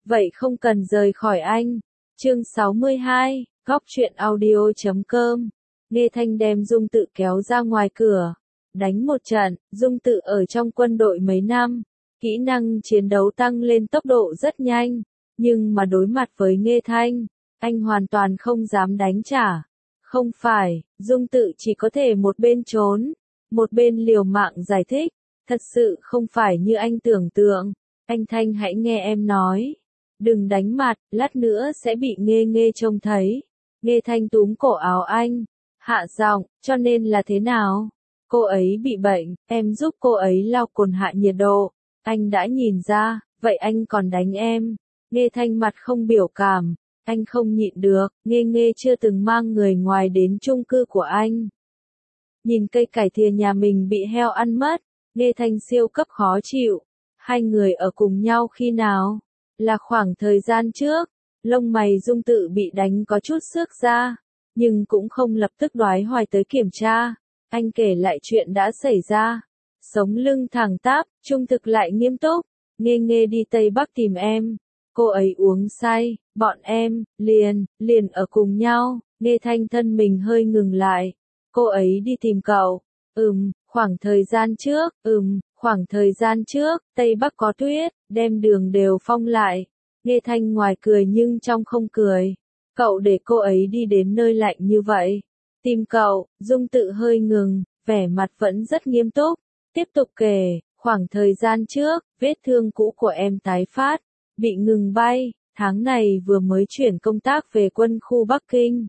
vậy không cần rời khỏi anh. Chương 62, Góc truyện audio.com. Nghe Thanh đem Dung Tự kéo ra ngoài cửa. Đánh một trận, Dung Tự ở trong quân đội mấy năm, kỹ năng chiến đấu tăng lên tốc độ rất nhanh, nhưng mà đối mặt với Nghe Thanh, anh hoàn toàn không dám đánh trả. Không phải, Dung Tự chỉ có thể một bên trốn, một bên liều mạng giải thích, thật sự không phải như anh tưởng tượng. Anh Thanh hãy nghe em nói, đừng đánh mặt, lát nữa sẽ bị Nghe Nghe trông thấy. Nghe Thanh túm cổ áo anh, hạ giọng, cho nên là thế nào? Cô ấy bị bệnh, em giúp cô ấy lau cồn hạ nhiệt độ. Anh đã nhìn ra, vậy anh còn đánh em. Nghe Thanh mặt không biểu cảm, anh không nhịn được, Nghe Nghe chưa từng mang người ngoài đến chung cư của anh. Nhìn cây cải thìa nhà mình bị heo ăn mất, Nghe Thanh siêu cấp khó chịu. Hai người ở cùng nhau khi nào? Là khoảng thời gian trước, lông mày Dung Tự bị đánh có chút xước ra, nhưng cũng không lập tức đoái hoài tới kiểm tra. Anh kể lại chuyện đã xảy ra, sống lưng thẳng tắp, trung thực lại nghiêm túc. Nghe Nghe đi Tây Bắc tìm em, cô ấy uống say, bọn em, liền ở cùng nhau. Nghe Thanh thân mình hơi ngừng lại, cô ấy đi tìm cậu, khoảng thời gian trước, khoảng thời gian trước, Tây Bắc có tuyết, đem đường đều phong lại. Nghe Thanh ngoài cười nhưng trong không cười, cậu để cô ấy đi đến nơi lạnh như vậy. Tìm cậu, Dung Tự hơi ngừng, vẻ mặt vẫn rất nghiêm túc, tiếp tục kể, khoảng thời gian trước, vết thương cũ của em tái phát, bị ngừng bay, tháng này vừa mới chuyển công tác về quân khu Bắc Kinh.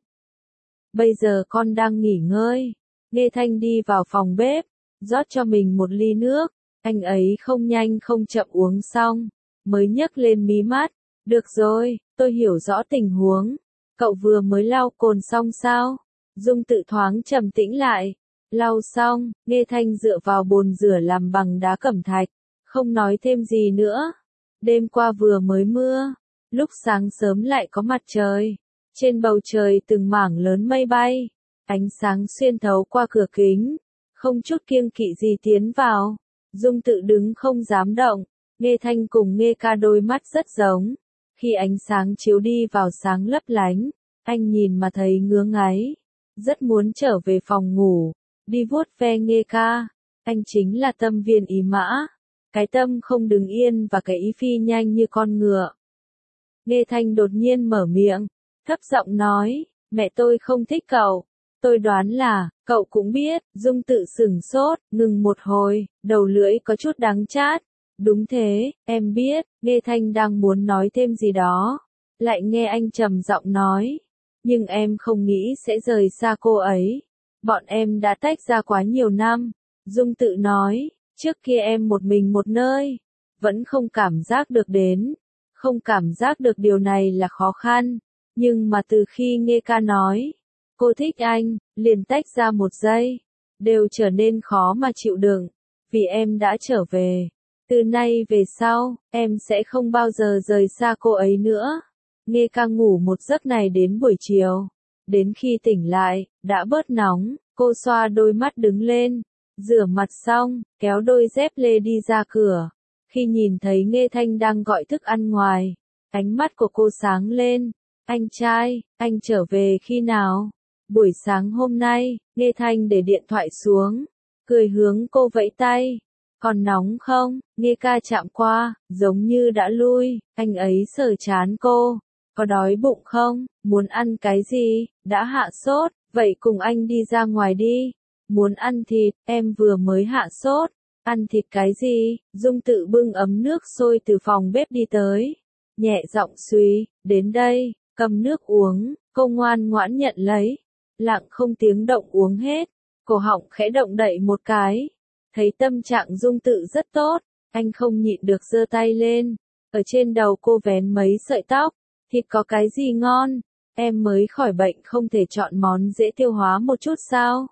Bây giờ con đang nghỉ ngơi. Nghe Thanh đi vào phòng bếp, rót cho mình một ly nước, anh ấy không nhanh không chậm uống xong, mới nhấc lên mí mắt, được rồi, tôi hiểu rõ tình huống, cậu vừa mới lau cồn xong sao? Dung Tự thoáng trầm tĩnh lại, lau xong, Nghe Thanh dựa vào bồn rửa làm bằng đá cẩm thạch, không nói thêm gì nữa. Đêm qua vừa mới mưa, lúc sáng sớm lại có mặt trời, trên bầu trời từng mảng lớn mây bay, ánh sáng xuyên thấu qua cửa kính, không chút kiêng kỵ gì tiến vào. Dung Tự đứng không dám động, Nghe Thanh cùng Nghe Ca đôi mắt rất giống, khi ánh sáng chiếu đi vào sáng lấp lánh, anh nhìn mà thấy ngứa ngáy, rất muốn trở về phòng ngủ, đi vuốt ve Nghe Ca. Anh chính là tâm viên ý mã, cái tâm không đứng yên và cái ý phi nhanh như con ngựa. Nghe Thanh đột nhiên mở miệng, thấp giọng nói, mẹ tôi không thích cậu. Tôi đoán là, cậu cũng biết. Dung Tự sửng sốt, ngừng một hồi, đầu lưỡi có chút đắng chát. Đúng thế, em biết. Nghe Thanh đang muốn nói thêm gì đó, lại nghe anh trầm giọng nói, nhưng em không nghĩ sẽ rời xa cô ấy. Bọn em đã tách ra quá nhiều năm. Dung Tự nói, trước kia em một mình một nơi, vẫn không cảm giác được không cảm giác được điều này là khó khăn, nhưng mà từ khi Nghe Ca nói, cô thích anh, liền tách ra một giây, đều trở nên khó mà chịu đựng, vì em đã trở về. Từ nay về sau, em sẽ không bao giờ rời xa cô ấy nữa. Nghe Ca ngủ một giấc này đến buổi chiều, đến khi tỉnh lại, đã bớt nóng, cô xoa đôi mắt đứng lên, rửa mặt xong, kéo đôi dép lê đi ra cửa. Khi nhìn thấy Nghe Thanh đang gọi thức ăn ngoài, ánh mắt của cô sáng lên, anh trai, anh trở về khi nào? Buổi sáng hôm nay. Nghe Thanh để điện thoại xuống, cười hướng cô vẫy tay, còn nóng không? Nghe Ca chạm qua, giống như đã lui, anh ấy sờ trán cô, có đói bụng không? Muốn ăn cái gì? Đã hạ sốt, vậy cùng anh đi ra ngoài đi. Muốn ăn thịt, em vừa mới hạ sốt. Ăn thịt cái gì? Dung Tự bưng ấm nước sôi từ phòng bếp đi tới, nhẹ giọng suy, đến đây, cầm nước uống. Cô ngoan ngoãn nhận lấy, lặng không tiếng động uống hết, cổ họng khẽ động đậy một cái. Thấy tâm trạng Dung Tự rất tốt, anh không nhịn được giơ tay lên, ở trên đầu cô vén mấy sợi tóc. Thịt có cái gì ngon? Em mới khỏi bệnh không thể chọn món dễ tiêu hóa một chút sao?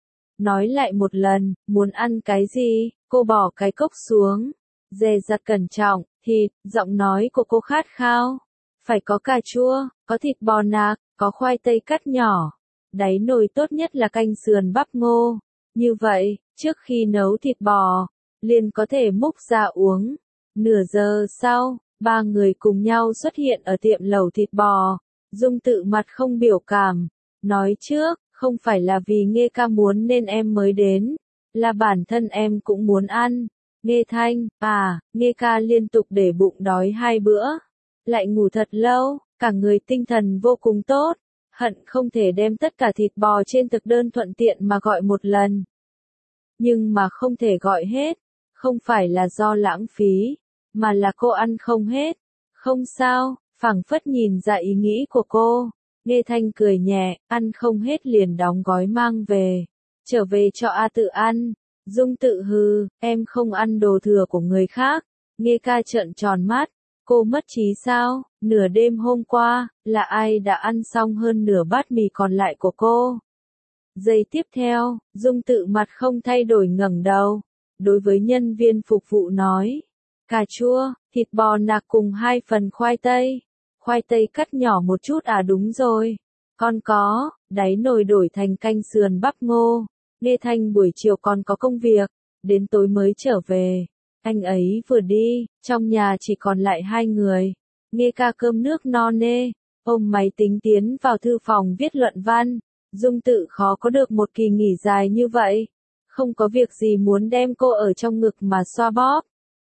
Nói lại một lần, muốn ăn cái gì? Cô bỏ cái cốc xuống, dè dặt cẩn trọng, thịt, giọng nói của cô khát khao. Phải có cà chua, có thịt bò nạc, có khoai tây cắt nhỏ. Đáy nồi tốt nhất là canh sườn bắp ngô. Như vậy, trước khi nấu thịt bò, liền có thể múc ra uống. Nửa giờ sau, Ba người cùng nhau xuất hiện ở tiệm lẩu thịt bò. Dung Tự mặt không biểu cảm, nói trước, không phải là vì Nghê ca muốn nên em mới đến, là bản thân em cũng muốn ăn. Nghê Thanh, Nghê ca liên tục để bụng đói 2 bữa, lại ngủ thật lâu, cả người tinh thần vô cùng tốt, hận không thể đem tất cả thịt bò trên thực đơn thuận tiện mà gọi một lần. Nhưng mà không thể gọi hết, không phải là do lãng phí, mà là cô ăn không hết. Không sao, phảng phất nhìn ra ý nghĩ của cô. Nghê Thanh cười nhẹ, ăn không hết liền đóng gói mang về, trở về cho A Tự ăn. Dung Tự hừ, em không ăn đồ thừa của người khác. Nghê ca trợn tròn mắt, cô mất trí sao? Nửa đêm hôm qua, là ai đã ăn xong hơn nửa bát mì còn lại của cô? Giây tiếp theo, Dung Tự mặt không thay đổi ngẩng đầu, đối với nhân viên phục vụ nói, cà chua, thịt bò nạc cùng 2 phần khoai tây. Khoai tây cắt nhỏ một chút đúng rồi. Còn có, đáy nồi đổi thành canh sườn bắp ngô. Nghê Thanh buổi chiều còn có công việc, đến tối mới trở về. Anh ấy vừa đi, trong nhà chỉ còn lại 2 người. Nghê ca cơm nước no nê, ôm máy tính tiến vào thư phòng viết luận văn. Dung Tự khó có được một kỳ nghỉ dài như vậy. Không có việc gì muốn đem cô ở trong ngực mà xoa bóp.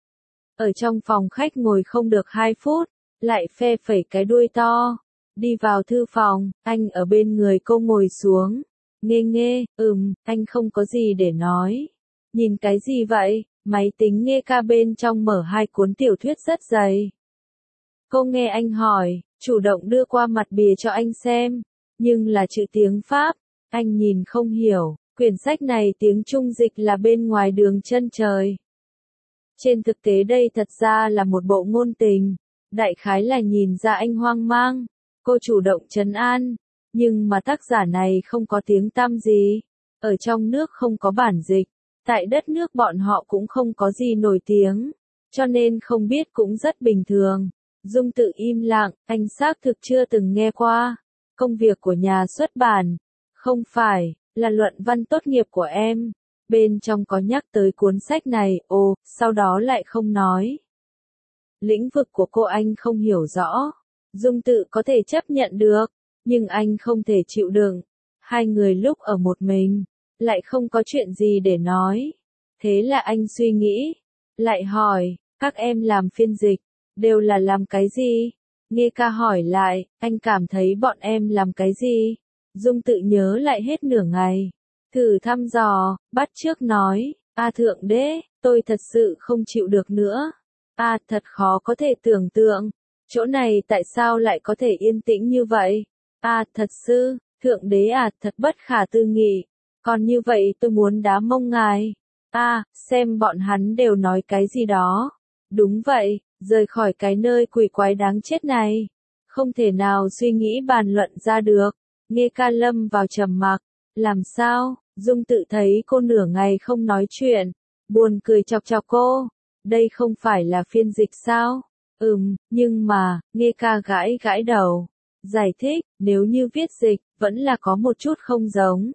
Ở trong phòng khách ngồi không được 2 phút, lại phe phẩy cái đuôi to. Đi vào thư phòng, anh ở bên người cô ngồi xuống. Nghê Nghê, anh không có gì để nói. Nhìn cái gì vậy? Máy tính Nghê ca bên trong mở 2 cuốn tiểu thuyết rất dày. Cô nghe anh hỏi, chủ động đưa qua mặt bìa cho anh xem. Nhưng là chữ tiếng Pháp, anh nhìn không hiểu. Quyển sách này tiếng Trung dịch là bên ngoài đường chân trời. Trên thực tế đây thật ra là một bộ ngôn tình. Đại khái là nhìn ra anh hoang mang. Cô chủ động trấn an. Nhưng mà tác giả này không có tiếng tăm gì. Ở trong nước không có bản dịch. Tại đất nước bọn họ cũng không có gì nổi tiếng. Cho nên không biết cũng rất bình thường. Dung Tự im lặng, anh xác thực chưa từng nghe qua. Công việc của nhà xuất bản. Không phải, là luận văn tốt nghiệp của em. Bên trong có nhắc tới cuốn sách này, sau đó lại không nói. Lĩnh vực của cô anh không hiểu rõ. Dung Tự có thể chấp nhận được, nhưng anh không thể chịu đựng. 2 người lúc ở một mình, lại không có chuyện gì để nói. Thế là anh suy nghĩ, lại hỏi, các em làm phiên dịch, đều là làm cái gì? Nghê ca hỏi lại, anh cảm thấy bọn em làm cái gì? Dung Tự nhớ lại hết nửa ngày. Thử thăm dò, bắt chước nói, Thượng đế, tôi thật sự không chịu được nữa. Thật khó có thể tưởng tượng. Chỗ này tại sao lại có thể yên tĩnh như vậy? Thật sự, Thượng đế thật bất khả tư nghị. Còn như vậy tôi muốn đá mông ngài. Xem bọn hắn đều nói cái gì đó. Đúng vậy, rời khỏi cái nơi quỷ quái đáng chết này. Không thể nào suy nghĩ bàn luận ra được. Nghê ca lâm vào trầm mặc. Làm sao? Dung Tự thấy cô nửa ngày không nói chuyện. Buồn cười chọc chọc cô. Đây không phải là phiên dịch sao? Nhưng mà, Nghê ca gãi gãi đầu. Giải thích, nếu như viết dịch, vẫn là có một chút không giống.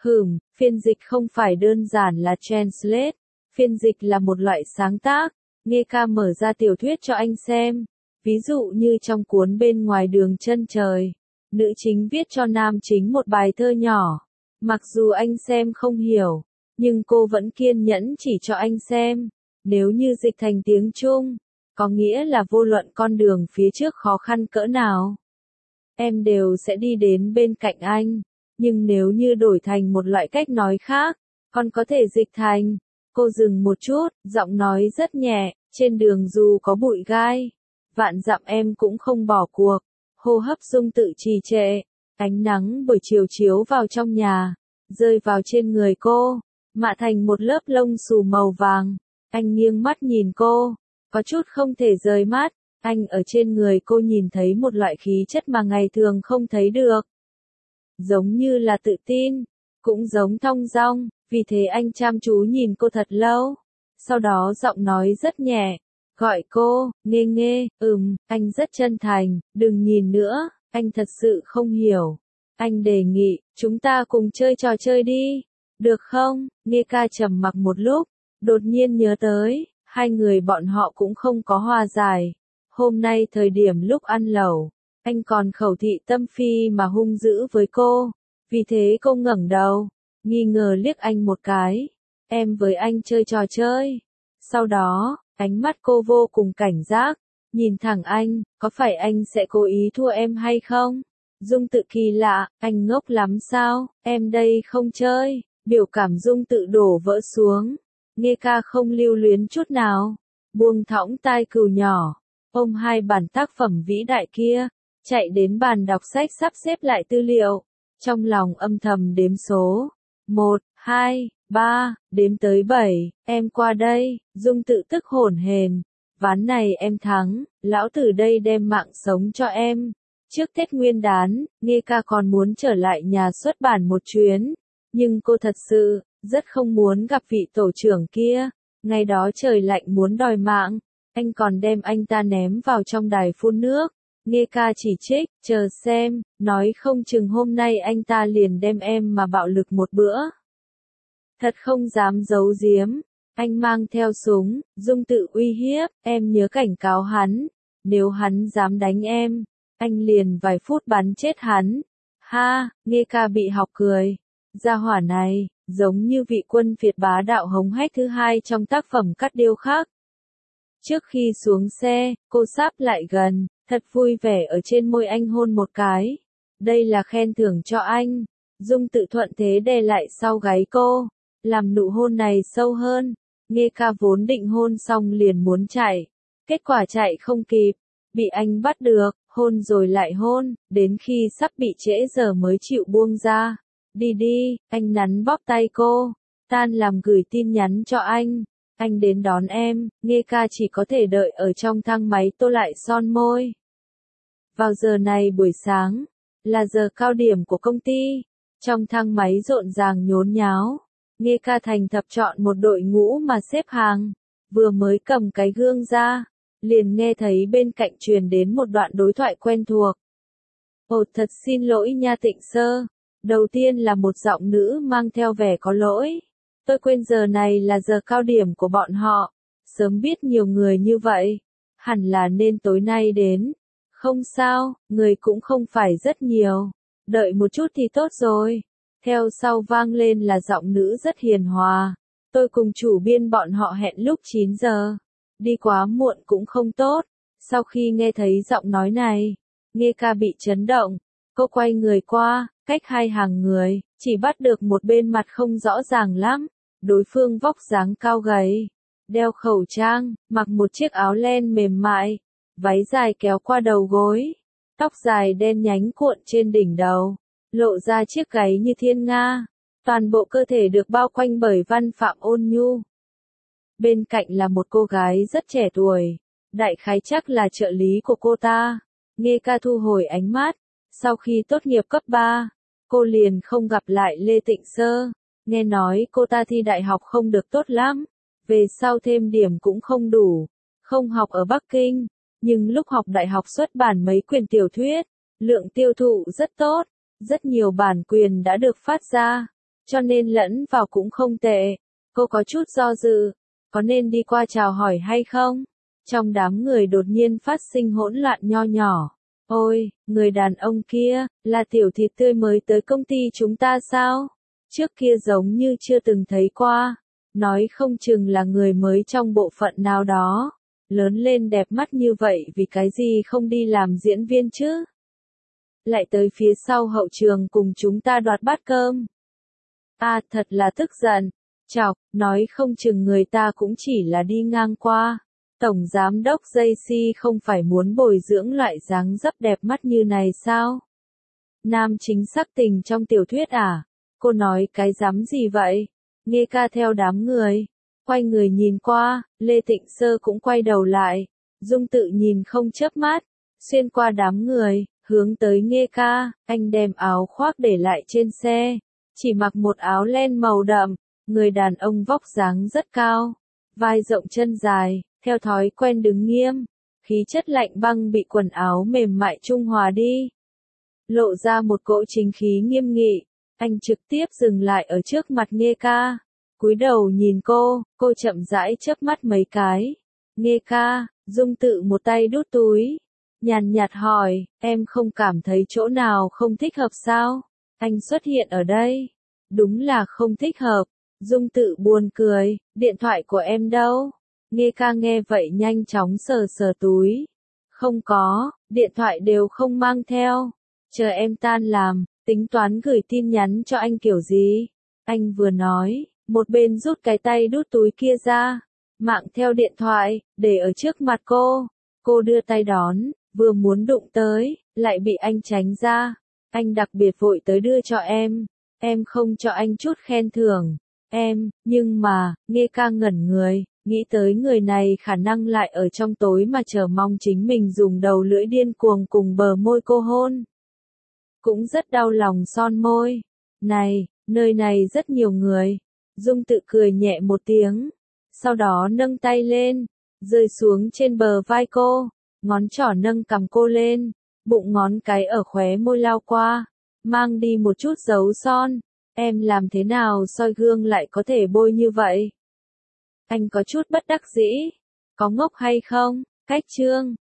Phiên dịch không phải đơn giản là translate. Phiên dịch là một loại sáng tác. Nghê ca mở ra tiểu thuyết cho anh xem. Ví dụ như trong cuốn Bên ngoài đường chân trời. Nữ chính viết cho nam chính một bài thơ nhỏ. Mặc dù anh xem không hiểu, nhưng cô vẫn kiên nhẫn chỉ cho anh xem. Nếu như dịch thành tiếng Trung, có nghĩa là vô luận con đường phía trước khó khăn cỡ nào, em đều sẽ đi đến bên cạnh anh. Nhưng nếu như đổi thành một loại cách nói khác, con có thể dịch thành. Cô dừng một chút, giọng nói rất nhẹ, trên đường dù có bụi gai, vạn dặm em cũng không bỏ cuộc. Hô hấp Dung Tự trì trệ. Ánh nắng buổi chiều chiếu vào trong nhà, rơi vào trên người cô, mạ thành một lớp lông xù màu vàng. Anh nghiêng mắt nhìn cô, có chút không thể rời mắt. Anh ở trên người cô nhìn thấy một loại khí chất mà ngày thường không thấy được. Giống như là tự tin, cũng giống thong dong, vì thế anh chăm chú nhìn cô thật lâu. Sau đó giọng nói rất nhẹ, gọi cô, Nghê Nghê, anh rất chân thành, đừng nhìn nữa, anh thật sự không hiểu. Anh đề nghị, chúng ta cùng chơi trò chơi đi, được không? Nghê ca trầm mặc một lúc, đột nhiên nhớ tới, 2 người bọn họ cũng không có hòa giải. Hôm nay thời điểm lúc ăn lẩu, anh còn khẩu thị tâm phi mà hung dữ với cô. Vì thế cô ngẩng đầu, nghi ngờ liếc anh một cái. Em với anh chơi trò chơi. Sau đó, ánh mắt cô vô cùng cảnh giác, nhìn thẳng anh, có phải anh sẽ cố ý thua em hay không? Dung Tự kỳ lạ, anh ngốc lắm sao, em đây không chơi. Biểu cảm Dung Tự đổ vỡ xuống. Nghe ca không lưu luyến chút nào, buông thõng tai cừu nhỏ, ôm hai bản tác phẩm vĩ đại kia, chạy đến bàn đọc sách sắp xếp lại tư liệu, trong lòng âm thầm đếm số. 1, 2, 3, đếm tới 7, em qua đây. Dung Tự tức hổn hển, ván này em thắng, lão tử đây đem mạng sống cho em. Trước Tết Nguyên đán, Nghe ca còn muốn trở lại nhà xuất bản một chuyến, nhưng cô thật sự rất không muốn gặp vị tổ trưởng kia. Ngày đó trời lạnh muốn đòi mạng, anh còn đem anh ta ném vào trong đài phun nước. Nghe ca chỉ trích, chờ xem, nói không chừng hôm nay anh ta liền đem em mà bạo lực một bữa. Thật không dám giấu giếm, anh mang theo súng. Dung Tự uy hiếp, em nhớ cảnh cáo hắn, nếu hắn dám đánh em, anh liền vài phút bắn chết hắn. Ha, Nghe ca bị học cười. Gia hỏa này, giống như vị quân Việt bá đạo hống hách thứ hai trong tác phẩm Cắt Điêu Khắc. Trước khi xuống xe, cô sáp lại gần, thật vui vẻ ở trên môi anh hôn một cái. Đây là khen thưởng cho anh. Dung Tự thuận thế đè lại sau gáy cô, làm nụ hôn này sâu hơn. Nghe ca vốn định hôn xong liền muốn chạy, kết quả chạy không kịp, bị anh bắt được, hôn rồi lại hôn, đến khi sắp bị trễ giờ mới chịu buông ra. Đi đi, anh nắn bóp tay cô, tan làm gửi tin nhắn cho anh đến đón em. Nghe ca chỉ có thể đợi ở trong thang máy tô lại son môi. Vào giờ này buổi sáng, là giờ cao điểm của công ty, trong thang máy rộn ràng nhốn nháo. Nghe ca thành thập chọn một đội ngũ mà xếp hàng, vừa mới cầm cái gương ra, liền nghe thấy bên cạnh truyền đến một đoạn đối thoại quen thuộc. Ồ, thật xin lỗi nha Tịnh Sơ. Đầu tiên là một giọng nữ mang theo vẻ có lỗi. Tôi quên giờ này là giờ cao điểm của bọn họ. Sớm biết nhiều người như vậy, hẳn là nên tối nay đến. Không sao, người cũng không phải rất nhiều. Đợi một chút thì tốt rồi. Theo sau vang lên là giọng nữ rất hiền hòa. Tôi cùng chủ biên bọn họ hẹn lúc 9 giờ. Đi quá muộn cũng không tốt. Sau khi nghe thấy giọng nói này, Nghe ca bị chấn động. Cô quay người qua, cách hai hàng người, chỉ bắt được một bên mặt không rõ ràng lắm. Đối phương vóc dáng cao gầy, đeo khẩu trang, mặc một chiếc áo len mềm mại, váy dài kéo qua đầu gối, tóc dài đen nhánh cuộn trên đỉnh đầu, lộ ra chiếc gáy như thiên nga. Toàn bộ cơ thể được bao quanh bởi văn phạm ôn nhu. Bên cạnh là một cô gái rất trẻ tuổi, đại khái chắc là trợ lý của cô ta. Nghe ca thu hồi ánh mắt. Sau khi tốt nghiệp cấp 3, cô liền không gặp lại Lê Tịnh Sơ. Nghe nói cô ta thi đại học không được tốt lắm, về sau thêm điểm cũng không đủ, không học ở Bắc Kinh, nhưng lúc học đại học xuất bản mấy quyển tiểu thuyết, lượng tiêu thụ rất tốt, rất nhiều bản quyền đã được phát ra, cho nên lẫn vào cũng không tệ. Cô có chút do dự, có nên đi qua chào hỏi hay không? Trong đám người đột nhiên phát sinh hỗn loạn nho nhỏ. Ôi, người đàn ông kia, là tiểu thịt tươi mới tới công ty chúng ta sao? Trước kia giống như chưa từng thấy qua. Nói không chừng là người mới trong bộ phận nào đó. Lớn lên đẹp mắt như vậy vì cái gì không đi làm diễn viên chứ? Lại tới phía sau hậu trường cùng chúng ta đoạt bát cơm. À, thật là tức giận. Chọc, nói không chừng người ta cũng chỉ là đi ngang qua. Tổng giám đốc JC không phải muốn bồi dưỡng loại dáng dấp đẹp mắt như này sao? Nam chính sắc tình trong tiểu thuyết à? Cô nói cái dám gì vậy? Nghe ca theo đám người, quay người nhìn qua, Lê Tịnh Sơ cũng quay đầu lại. Dung Tự nhìn không chớp mắt, xuyên qua đám người, hướng tới Nghe ca. Anh đem áo khoác để lại trên xe, chỉ mặc một áo len màu đậm. Người đàn ông vóc dáng rất cao, vai rộng chân dài, theo thói quen đứng nghiêm, khí chất lạnh băng bị quần áo mềm mại trung hòa đi, lộ ra một cỗ chính khí nghiêm nghị. Anh trực tiếp dừng lại ở trước mặt Nghe ca, cúi đầu nhìn cô chậm rãi chớp mắt mấy cái. Nghe ca, Dung Tự một tay đút túi, nhàn nhạt hỏi, em không cảm thấy chỗ nào không thích hợp sao? Anh xuất hiện ở đây. Đúng là không thích hợp. Dung Tự buồn cười, điện thoại của em đâu? Nghe ca nghe vậy nhanh chóng sờ sờ túi. Không có, điện thoại đều không mang theo. Chờ em tan làm, tính toán gửi tin nhắn cho anh kiểu gì? Anh vừa nói, một bên rút cái tay đút túi kia ra, mạng theo điện thoại, để ở trước mặt cô. Cô đưa tay đón, vừa muốn đụng tới, lại bị anh tránh ra. Anh đặc biệt vội tới đưa cho em không cho anh chút khen thưởng. Nhưng mà, nghe ca ngẩn người, nghĩ tới người này khả năng lại ở trong tối mà chờ mong chính mình dùng đầu lưỡi điên cuồng cùng bờ môi cô hôn. Cũng rất đau lòng son môi. Này, nơi này rất nhiều người. Dung Tự cười nhẹ một tiếng, sau đó nâng tay lên, rơi xuống trên bờ vai cô, ngón trỏ nâng cằm cô lên, bụng ngón cái ở khóe môi lao qua, mang đi một chút dấu son. Em làm thế nào soi gương lại có thể bôi như vậy? Anh có chút bất đắc dĩ. Có ngốc hay không? Cách chương